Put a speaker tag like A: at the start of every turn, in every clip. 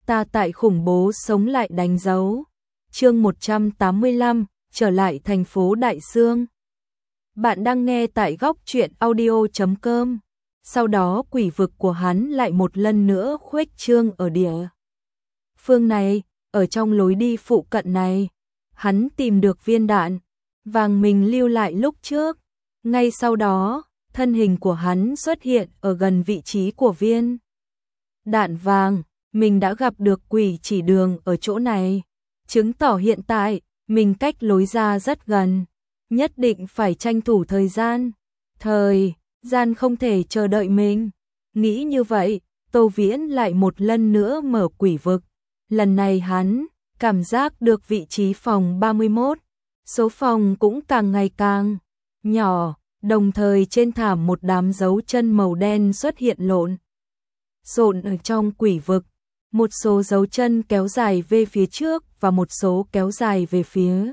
A: ta tại khủng bố sống lại đánh dấu. Chương 185, trở lại thành phố Đại Sương. Bạn đang nghe tại góc truyện audio.com. Sau đó quỷ vực của hắn lại một lần nữa khuếch trương ở địa phương này, ở trong lối đi phụ cận này, hắn tìm được viên đạn vàng mình lưu lại lúc trước. Ngay sau đó, thân hình của hắn xuất hiện ở gần vị trí của viên đạn vàng. Mình đã gặp được quỷ chỉ đường ở chỗ này, chứng tỏ hiện tại mình cách lối ra rất gần, nhất định phải tranh thủ thời gian không thể chờ đợi mình. Nghĩ như vậy, Tô Viễn lại một lần nữa mở quỷ vực. Lần này hắn cảm giác được vị trí phòng 31, số phòng cũng càng ngày càng nhỏ, đồng thời trên thảm một đám dấu chân màu đen xuất hiện lộn xộn ở trong quỷ vực. Một số dấu chân kéo dài về phía trước và một số kéo dài về phía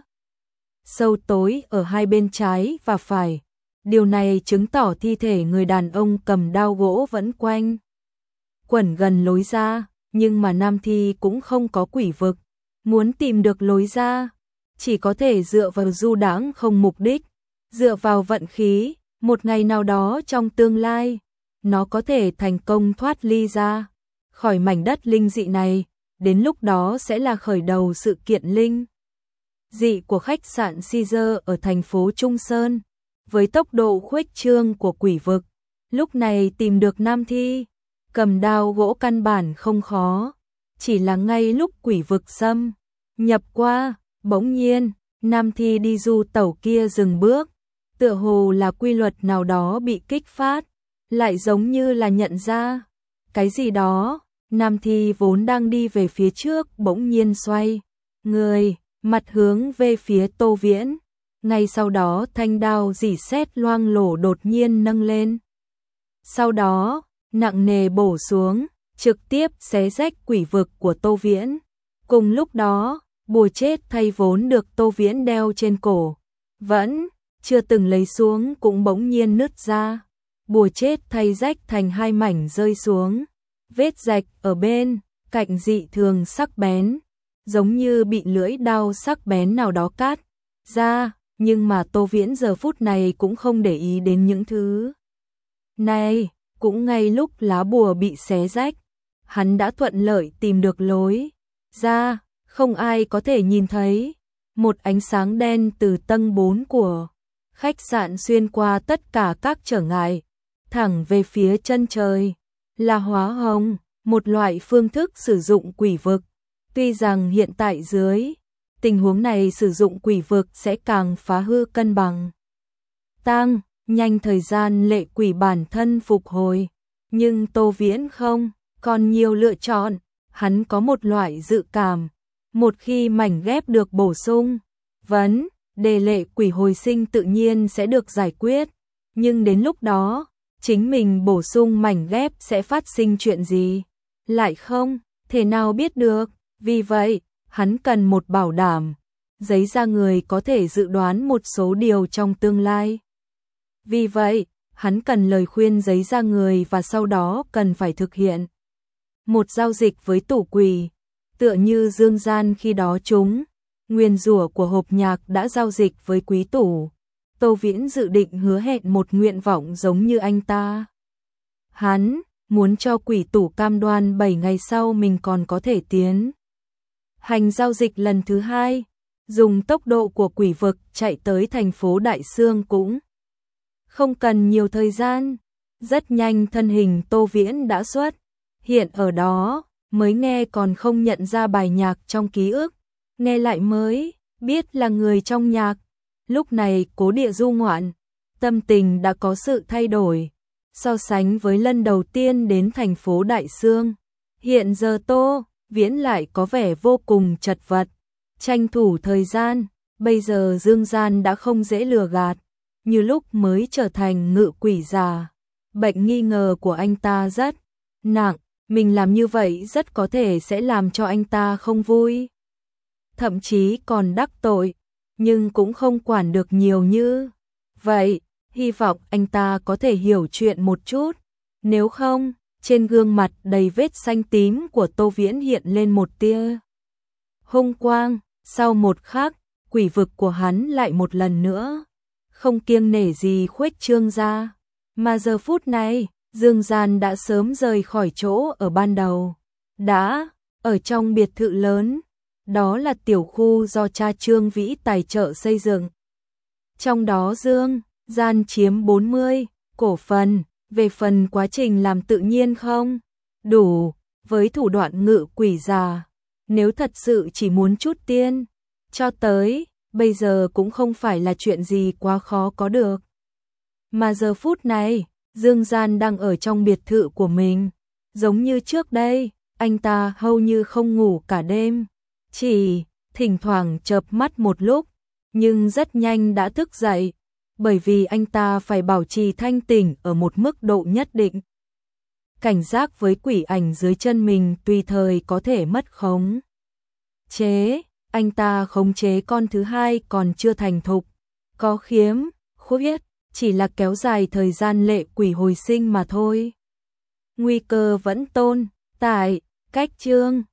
A: sâu tối ở hai bên trái và phải. Điều này chứng tỏ thi thể người đàn ông cầm đao gỗ vẫn quanh quẩn gần lối ra, nhưng mà nam thi cũng không có quỷ vực. Muốn tìm được lối ra, chỉ có thể dựa vào du đãng không mục đích, dựa vào vận khí, một ngày nào đó trong tương lai, nó có thể thành công thoát ly ra khỏi mảnh đất linh dị này, đến lúc đó sẽ là khởi đầu sự kiện linh dị của khách sạn Caesar ở thành phố Trung Sơn. Với tốc độ khuếch trương của quỷ vực, lúc này tìm được nam thi cầm đao gỗ căn bản không khó, chỉ là ngay lúc quỷ vực xâm nhập qua, bỗng nhiên, nam thi đi du tẩu kia dừng bước, tựa hồ là quy luật nào đó bị kích phát, lại giống như là nhận ra cái gì đó. Nam thi vốn đang đi về phía trước bỗng nhiên xoay người, mặt hướng về phía Tô Viễn. Ngay sau đó thanh đao rỉ sét loang lổ đột nhiên nâng lên. Sau đó, nặng nề bổ xuống, trực tiếp xé rách quỷ vực của Tô Viễn. Cùng lúc đó, bùa chết thay vốn được Tô Viễn đeo trên cổ, vẫn chưa từng lấy xuống cũng bỗng nhiên nứt ra. Bùa chết thay rách thành hai mảnh rơi xuống. Vết rạch ở bên cạnh dị thường sắc bén, giống như bị lưỡi đao sắc bén nào đó cắt ra, nhưng mà Tô Viễn giờ phút này cũng không để ý đến những thứ này. Cũng ngay lúc lá bùa bị xé rách, hắn đã thuận lợi tìm được lối ra, không ai có thể nhìn thấy. Một ánh sáng đen từ tầng 4 của khách sạn xuyên qua tất cả các trở ngại, thẳng về phía chân trời. Là hóa hồng, một loại phương thức sử dụng quỷ vực. Tuy rằng hiện tại dưới tình huống này sử dụng quỷ vực sẽ càng phá hư cân bằng, tăng nhanh thời gian lệ quỷ bản thân phục hồi, nhưng Tô Viễn không còn nhiều lựa chọn. Hắn có một loại dự cảm, một khi mảnh ghép được bổ sung, vấn đề lệ quỷ hồi sinh tự nhiên sẽ được giải quyết, nhưng đến lúc đó chính mình bổ sung mảnh ghép sẽ phát sinh chuyện gì, lại không thể nào biết được. Vì vậy, hắn cần một bảo đảm, giấy da người có thể dự đoán một số điều trong tương lai. Vì vậy, hắn cần lời khuyên giấy da người và sau đó cần phải thực hiện một giao dịch với tủ quỷ, tựa như dương gian khi đó chúng nguyền rủa của hộp nhạc đã giao dịch với quý tủ. Tô Viễn dự định hứa hẹn một nguyện vọng giống như anh ta. Hắn muốn cho quỷ tủ cam đoan 7 ngày sau mình còn có thể tiến hành giao dịch lần thứ hai. Dùng tốc độ của quỷ vực chạy tới thành phố Đại Sương cũng không cần nhiều thời gian. Rất nhanh thân hình Tô Viễn đã xuất hiện ở đó, mới nghe còn không nhận ra bài nhạc trong ký ức, nghe lại mới biết là người trong nhạc. Lúc này Cố Địa du ngoạn, tâm tình đã có sự thay đổi. So sánh với lần đầu tiên đến thành phố Đại Sương, hiện giờ Tô Viễn lại có vẻ vô cùng chật vật. Tranh thủ thời gian, bây giờ dương gian đã không dễ lừa gạt, như lúc mới trở thành ngự quỷ già. Bệnh nghi ngờ của anh ta rất nặng, mình làm như vậy rất có thể sẽ làm cho anh ta không vui, thậm chí còn đắc tội, nhưng cũng không quản được nhiều như vậy. Hy vọng anh ta có thể hiểu chuyện một chút, nếu không, Trên gương mặt đầy vết xanh tím của Tô Viễn hiện lên một tia hung quang, sau một khắc, quỷ vực của hắn lại một lần nữa không kiêng nể gì khuếch trương ra. Mà giờ phút này, Dương Gian đã sớm rời khỏi chỗ ở ban đầu, đã ở trong biệt thự lớn, đó là tiểu khu do cha Trương Vĩ tài trợ xây dựng. Trong đó Dương Gian chiếm 40 cổ phần, về phần quá trình làm tự nhiên không đủ, với thủ đoạn ngự quỷ già, nếu thật sự chỉ muốn chút tiền, cho tới bây giờ cũng không phải là chuyện gì quá khó có được. Mà giờ phút này, Dương Gian đang ở trong biệt thự của mình, giống như trước đây, anh ta hầu như không ngủ cả đêm, chỉ thỉnh thoảng chợp mắt một lúc, nhưng rất nhanh đã thức dậy, bởi vì anh ta phải bảo trì thanh tỉnh ở một mức độ nhất định. Cảnh giác với quỷ ảnh dưới chân mình tùy thời có thể mất khống chế, anh ta khống chế con thứ hai còn chưa thành thục, có khiếm khuyết, chỉ là kéo dài thời gian lệ quỷ hồi sinh mà thôi. Nguy cơ vẫn tồn tại, cách Trương